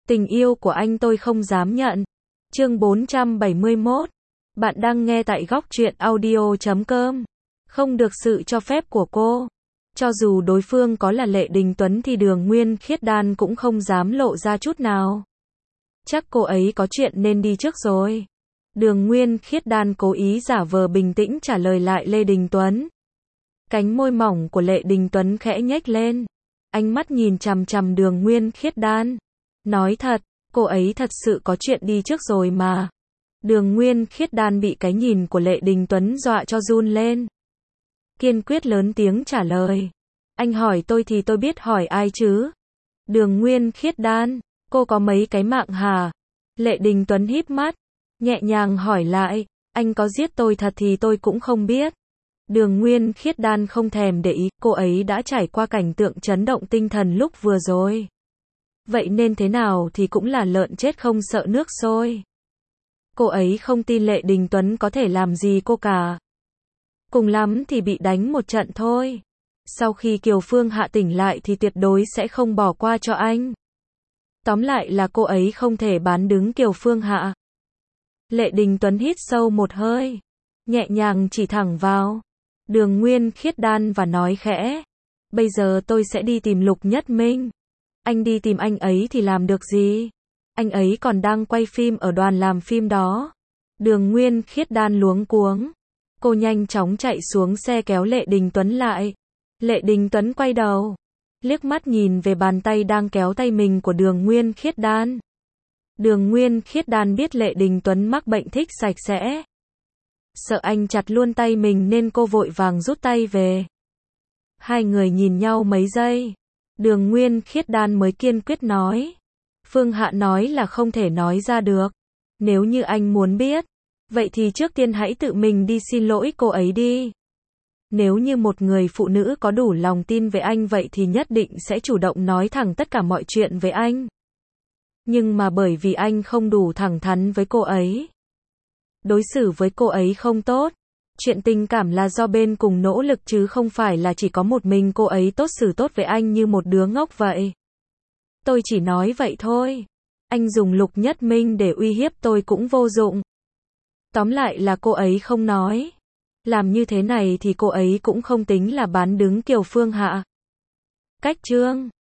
Tình yêu của anh tôi không dám nhận. Chương 471. Bạn đang nghe tại góc truyện audio.com. Không được sự cho phép của cô. Cho dù đối phương có là Lệ Đình Tuấn thì Đường Nguyên Khiết Đan cũng không dám lộ ra chút nào. Chắc cô ấy có chuyện nên đi trước rồi. Đường Nguyên Khiết Đan cố ý giả vờ bình tĩnh trả lời lại Lê Đình Tuấn. Cánh môi mỏng của Lệ Đình Tuấn khẽ nhếch lên. Ánh mắt nhìn chằm chằm Đường Nguyên Khiết Đan. Nói thật, cô ấy thật sự có chuyện đi trước rồi mà. Đường Nguyên Khiết Đan bị cái nhìn của Lệ Đình Tuấn dọa cho run lên. Kiên quyết lớn tiếng trả lời. Anh hỏi tôi thì tôi biết hỏi ai chứ? Đường Nguyên Khiết Đan, cô có mấy cái mạng hả? Lệ Đình Tuấn híp mắt, nhẹ nhàng hỏi lại, anh có giết tôi thật thì tôi cũng không biết. Đường Nguyên Khiết Đan không thèm để ý, cô ấy đã trải qua cảnh tượng chấn động tinh thần lúc vừa rồi. Vậy nên thế nào thì cũng là lợn chết không sợ nước sôi. Cô ấy không tin Lệ Đình Tuấn có thể làm gì cô cả. Cùng lắm thì bị đánh một trận thôi. Sau khi Kiều Phương Hạ tỉnh lại thì tuyệt đối sẽ không bỏ qua cho anh. Tóm lại là cô ấy không thể bán đứng Kiều Phương Hạ. Lệ Đình Tuấn hít sâu một hơi, nhẹ nhàng chỉ thẳng vào Đường Nguyên Khiết Đan và nói khẽ. Bây giờ tôi sẽ đi tìm Lục Nhất Minh. Anh đi tìm anh ấy thì làm được gì? Anh ấy còn đang quay phim ở đoàn làm phim đó. Đường Nguyên Khiết Đan luống cuống. Cô nhanh chóng chạy xuống xe kéo Lệ Đình Tuấn lại. Lệ Đình Tuấn quay đầu, liếc mắt nhìn về bàn tay đang kéo tay mình của Đường Nguyên Khiết Đan. Đường Nguyên Khiết Đan biết Lệ Đình Tuấn mắc bệnh thích sạch sẽ. Sợ anh chặt luôn tay mình nên cô vội vàng rút tay về. Hai người nhìn nhau mấy giây. Đường Nguyên Khiết Đan mới kiên quyết nói. Phương Hạ nói là không thể nói ra được. Nếu như anh muốn biết, vậy thì trước tiên hãy tự mình đi xin lỗi cô ấy đi. Nếu như một người phụ nữ có đủ lòng tin về anh vậy thì nhất định sẽ chủ động nói thẳng tất cả mọi chuyện với anh. Nhưng mà bởi vì anh không đủ thẳng thắn với cô ấy, đối xử với cô ấy không tốt. Chuyện tình cảm là do bên cùng nỗ lực chứ không phải là chỉ có một mình cô ấy tốt xử tốt với anh như một đứa ngốc vậy. Tôi chỉ nói vậy thôi. Anh dùng Lục Nhất Minh để uy hiếp tôi cũng vô dụng. Tóm lại là cô ấy không nói. Làm như thế này thì cô ấy cũng không tính là bán đứng Kiều Phương Hạ. Cách chương